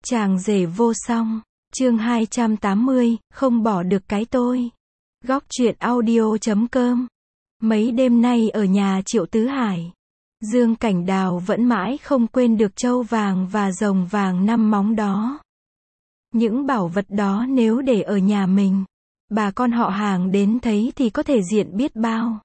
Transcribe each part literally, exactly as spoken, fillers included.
Chàng rể vô song, chương hai trăm tám mươi, không bỏ được cái tôi. Góc truyện audio chấm com. Mấy đêm nay ở nhà Triệu Tứ Hải, Dương Cảnh Đào vẫn mãi không quên được trâu vàng và rồng vàng năm móng đó. Những bảo vật đó nếu để ở nhà mình, bà con họ hàng đến thấy thì có thể diện biết bao,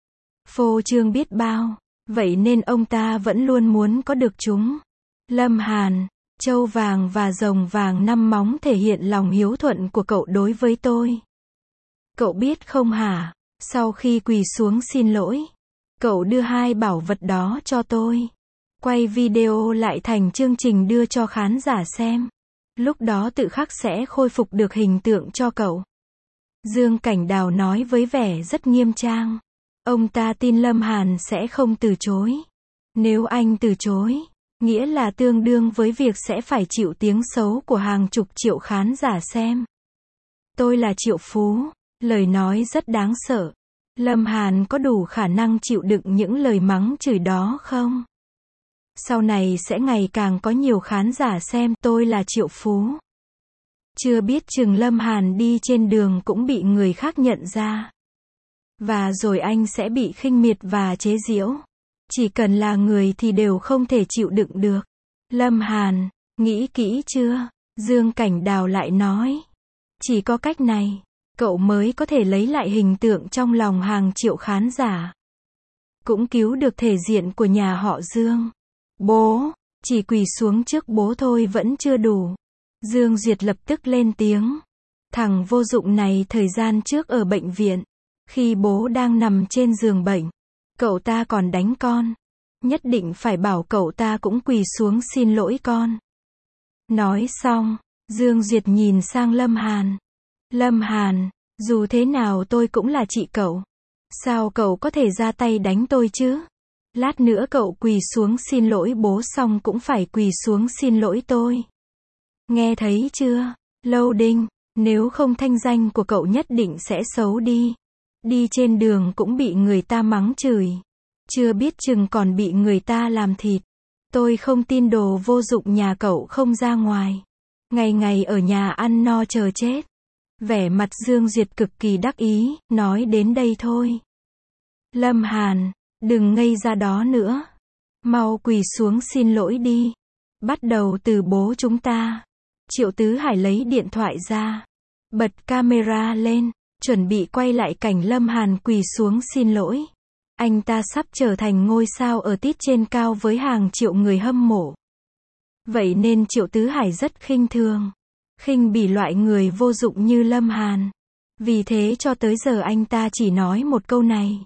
phô trương biết bao, vậy nên ông ta vẫn luôn muốn có được chúng. Lâm Hàn, trâu vàng và rồng vàng năm móng thể hiện lòng hiếu thuận của cậu đối với tôi. Cậu biết không hả, sau khi quỳ xuống xin lỗi, cậu đưa hai bảo vật đó cho tôi, quay video lại thành chương trình đưa cho khán giả xem. Lúc đó tự khắc sẽ khôi phục được hình tượng cho cậu. Dương Cảnh Đào nói với vẻ rất nghiêm trang. Ông ta tin Lâm Hàn sẽ không từ chối. Nếu anh từ chối, nghĩa là tương đương với việc sẽ phải chịu tiếng xấu của hàng chục triệu khán giả xem. Tôi là triệu phú, lời nói rất đáng sợ. Lâm Hàn có đủ khả năng chịu đựng những lời mắng chửi đó không? Sau này sẽ ngày càng có nhiều khán giả xem tôi là triệu phú. Chưa biết chừng Lâm Hàn đi trên đường cũng bị người khác nhận ra. Và rồi anh sẽ bị khinh miệt và chế giễu. Chỉ cần là người thì đều không thể chịu đựng được. Lâm Hàn, nghĩ kỹ chưa? Dương Cảnh Đào lại nói. Chỉ có cách này, cậu mới có thể lấy lại hình tượng trong lòng hàng triệu khán giả. Cũng cứu được thể diện của nhà họ Dương. Bố, chỉ quỳ xuống trước bố thôi vẫn chưa đủ. Dương Duyệt lập tức lên tiếng. Thằng vô dụng này thời gian trước ở bệnh viện, khi bố đang nằm trên giường bệnh, cậu ta còn đánh con. Nhất định phải bảo cậu ta cũng quỳ xuống xin lỗi con. Nói xong, Dương Duyệt nhìn sang Lâm Hàn. Lâm Hàn, dù thế nào tôi cũng là chị cậu. Sao cậu có thể ra tay đánh tôi chứ? Lát nữa cậu quỳ xuống xin lỗi bố xong cũng phải quỳ xuống xin lỗi tôi. Nghe thấy chưa? Lâu Đinh, nếu không thanh danh của cậu nhất định sẽ xấu đi. Đi trên đường cũng bị người ta mắng chửi. Chưa biết chừng còn bị người ta làm thịt. Tôi không tin đồ vô dụng nhà cậu không ra ngoài. Ngày ngày ở nhà ăn no chờ chết. Vẻ mặt Dương Duyệt cực kỳ đắc ý, nói đến đây thôi. Lâm Hàn, đừng ngây ra đó nữa. Mau quỳ xuống xin lỗi đi. Bắt đầu từ bố chúng ta. Triệu Tứ Hải lấy điện thoại ra, bật camera lên, chuẩn bị quay lại cảnh Lâm Hàn quỳ xuống xin lỗi. Anh ta sắp trở thành ngôi sao ở tít trên cao với hàng triệu người hâm mộ. Vậy nên Triệu Tứ Hải rất khinh thường, khinh bỉ loại người vô dụng như Lâm Hàn. Vì thế cho tới giờ anh ta chỉ nói một câu này.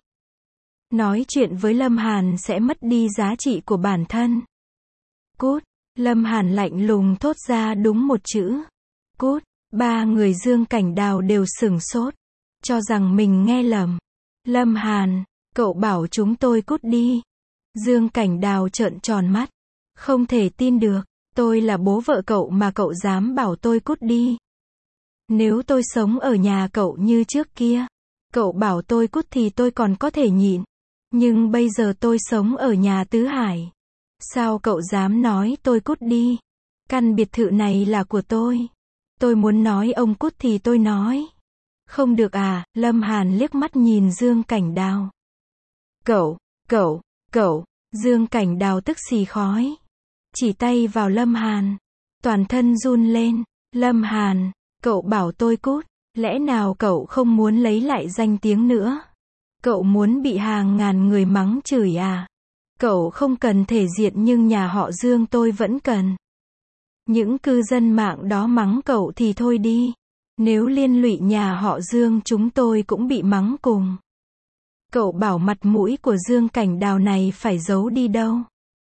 Nói chuyện với Lâm Hàn sẽ mất đi giá trị của bản thân. Cút. Lâm Hàn lạnh lùng thốt ra đúng một chữ. Cút. Ba người Dương Cảnh Đào đều sửng sốt, cho rằng mình nghe lầm. Lâm Hàn, cậu bảo chúng tôi cút đi. Dương Cảnh Đào trợn tròn mắt. Không thể tin được, tôi là bố vợ cậu mà cậu dám bảo tôi cút đi. Nếu tôi sống ở nhà cậu như trước kia, cậu bảo tôi cút thì tôi còn có thể nhịn. Nhưng bây giờ tôi sống ở nhà Tứ Hải. Sao cậu dám nói tôi cút đi? Căn biệt thự này là của tôi. Tôi muốn nói ông cút thì tôi nói. Không được à? Lâm Hàn liếc mắt nhìn Dương Cảnh Đào. Cậu, cậu, cậu, Dương Cảnh Đào tức xì khói. Chỉ tay vào Lâm Hàn. Toàn thân run lên. Lâm Hàn, cậu bảo tôi cút. Lẽ nào cậu không muốn lấy lại danh tiếng nữa? Cậu muốn bị hàng ngàn người mắng chửi à? Cậu không cần thể diện nhưng nhà họ Dương tôi vẫn cần. Những cư dân mạng đó mắng cậu thì thôi đi. Nếu liên lụy nhà họ Dương chúng tôi cũng bị mắng cùng. Cậu bảo mặt mũi của Dương Cảnh Đào này phải giấu đi đâu?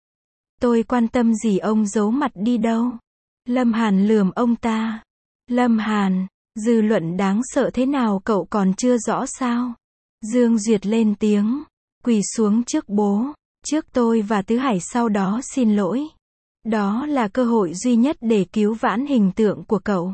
Tôi quan tâm gì ông giấu mặt đi đâu? Lâm Hàn lườm ông ta. Lâm Hàn, dư luận đáng sợ thế nào cậu còn chưa rõ sao? Dương Duyệt lên tiếng. Quỳ xuống trước bố, trước tôi và Tứ Hải sau đó xin lỗi. Đó là cơ hội duy nhất để cứu vãn hình tượng của cậu.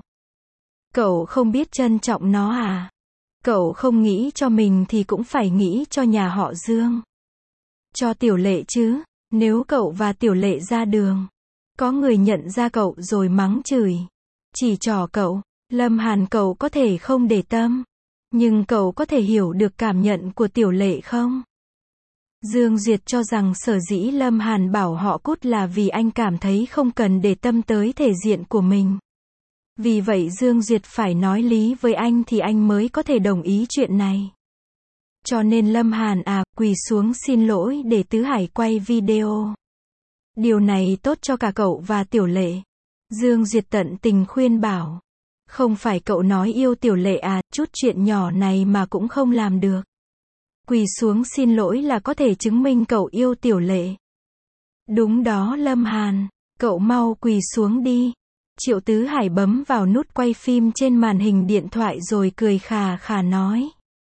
Cậu không biết trân trọng nó à? Cậu không nghĩ cho mình thì cũng phải nghĩ cho nhà họ Dương. Cho Tiểu Lệ chứ, nếu cậu và Tiểu Lệ ra đường, Có người nhận ra cậu rồi mắng chửi. Chỉ trỏ cậu. Lâm Hàn, cậu có thể không để tâm. Nhưng cậu có thể hiểu được cảm nhận của Tiểu Lệ không? Dương Duyệt cho rằng sở dĩ Lâm Hàn bảo họ cút là vì anh cảm thấy không cần để tâm tới thể diện của mình. Vì vậy Dương Duyệt phải nói lý với anh thì anh mới có thể đồng ý chuyện này. Cho nên Lâm Hàn à, quỳ xuống xin lỗi để Tứ Hải quay video. Điều này tốt cho cả cậu và Tiểu Lệ. Dương Duyệt tận tình khuyên bảo. Không phải cậu nói yêu Tiểu Lệ à, chút chuyện nhỏ này mà cũng không làm được. Quỳ xuống xin lỗi là có thể chứng minh cậu yêu Tiểu Lệ. Đúng đó Lâm Hàn, cậu mau quỳ xuống đi. Triệu Tứ Hải bấm vào nút quay phim trên màn hình điện thoại rồi cười khà khà nói.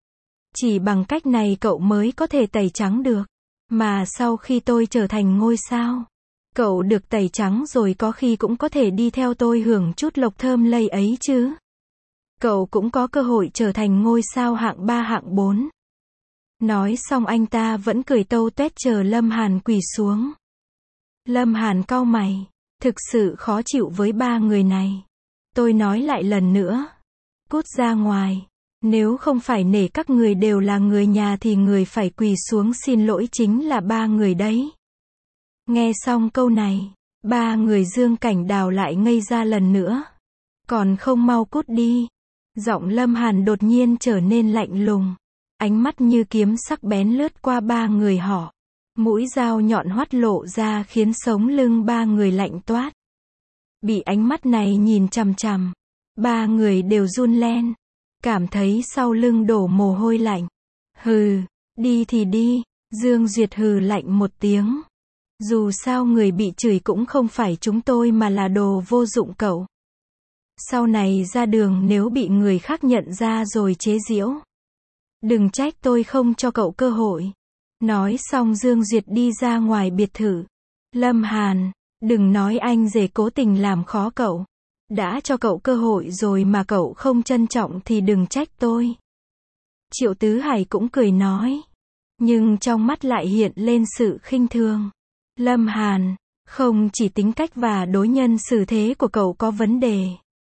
Chỉ bằng cách này cậu mới có thể tẩy trắng được. Mà sau khi tôi trở thành ngôi sao, cậu được tẩy trắng rồi có khi cũng có thể đi theo tôi hưởng chút lộc thơm lây ấy chứ. Cậu cũng có cơ hội trở thành ngôi sao hạng ba hạng bốn. Nói xong anh ta vẫn cười tâu tuét chờ Lâm Hàn quỳ xuống. Lâm Hàn cau mày. Thực sự khó chịu với ba người này. Tôi nói lại lần nữa. Cút ra ngoài. Nếu không phải nể các người đều là người nhà thì người phải quỳ xuống xin lỗi chính là ba người đấy. Nghe xong câu này, ba người Dương Cảnh Đào lại ngây ra lần nữa. Còn không mau cút đi. Giọng Lâm Hàn đột nhiên trở nên lạnh lùng. Ánh mắt như kiếm sắc bén lướt qua ba người họ. Mũi dao nhọn hoắt lộ ra khiến sống lưng ba người lạnh toát. Bị ánh mắt này nhìn chằm chằm, ba người đều run lên, cảm thấy sau lưng đổ mồ hôi lạnh. Hừ, đi thì đi, Dương Duyệt hừ lạnh một tiếng. Dù sao người bị chửi cũng không phải chúng tôi mà là đồ vô dụng cậu. Sau này ra đường nếu bị người khác nhận ra rồi chế giễu, đừng trách tôi không cho cậu cơ hội. Nói xong Dương Duyệt đi ra ngoài biệt thự. Lâm Hàn, đừng nói anh rể cố tình làm khó cậu. Đã cho cậu cơ hội rồi mà cậu không trân trọng thì đừng trách tôi. Triệu Tứ Hải cũng cười nói. Nhưng trong mắt lại hiện lên sự khinh thường. Lâm Hàn, không chỉ tính cách và đối nhân xử thế của cậu có vấn đề.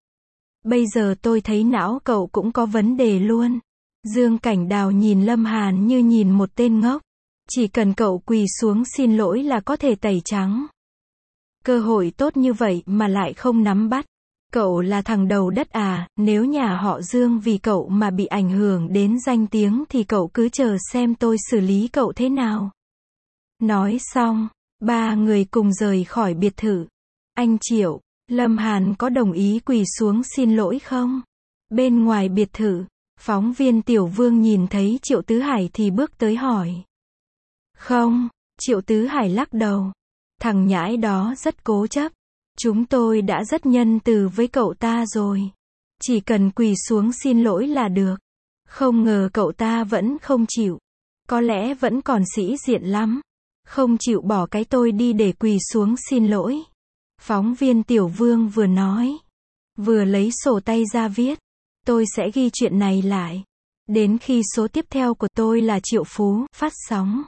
Bây giờ tôi thấy não cậu cũng có vấn đề luôn. Dương Cảnh Đào nhìn Lâm Hàn như nhìn một tên ngốc. Chỉ cần cậu quỳ xuống xin lỗi là có thể tẩy trắng. Cơ hội tốt như vậy mà lại không nắm bắt. Cậu là thằng đầu đất à, nếu nhà họ Dương vì cậu mà bị ảnh hưởng đến danh tiếng thì cậu cứ chờ xem tôi xử lý cậu thế nào. Nói xong, ba người cùng rời khỏi biệt thự. Anh Triệu, Lâm Hàn có đồng ý quỳ xuống xin lỗi không? Bên ngoài biệt thự, phóng viên Tiểu Vương nhìn thấy Triệu Tứ Hải thì bước tới hỏi. Không, Triệu Tứ Hải lắc đầu. Thằng nhãi đó rất cố chấp. Chúng tôi đã rất nhân từ với cậu ta rồi. Chỉ cần quỳ xuống xin lỗi là được. Không ngờ cậu ta vẫn không chịu. Có lẽ vẫn còn sĩ diện lắm. Không chịu bỏ cái tôi đi để quỳ xuống xin lỗi. Phóng viên Tiểu Vương vừa nói, vừa lấy sổ tay ra viết. Tôi sẽ ghi chuyện này lại. Đến khi số tiếp theo của tôi là Triệu Phú phát sóng,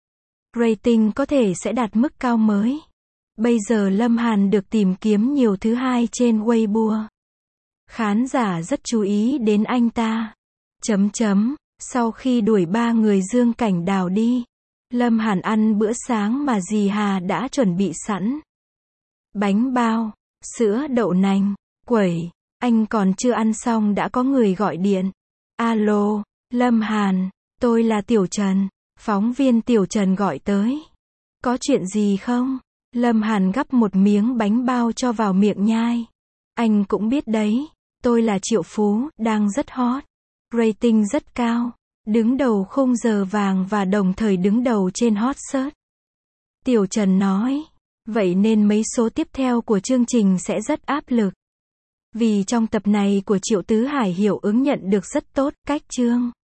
rating có thể sẽ đạt mức cao mới. Bây giờ Lâm Hàn được tìm kiếm nhiều thứ hai trên Weibo. Khán giả rất chú ý đến anh ta. Chấm chấm, sau khi đuổi ba người Dương Cảnh Đào đi, Lâm Hàn ăn bữa sáng mà dì Hà đã chuẩn bị sẵn. Bánh bao, sữa đậu nành, quẩy. Anh còn chưa ăn xong đã có người gọi điện. Alo, Lâm Hàn, tôi là Tiểu Trần. Phóng viên Tiểu Trần gọi tới. Có chuyện gì không? Lâm Hàn gắp một miếng bánh bao cho vào miệng nhai. Anh cũng biết đấy, tôi là Triệu Phú, đang rất hot. Rating rất cao. Đứng đầu khung giờ vàng và đồng thời đứng đầu trên hot search. Tiểu Trần nói. Vậy nên mấy số tiếp theo của chương trình sẽ rất áp lực. Vì trong tập này của Triệu Tứ Hải hiệu ứng nhận được rất tốt, cách chương.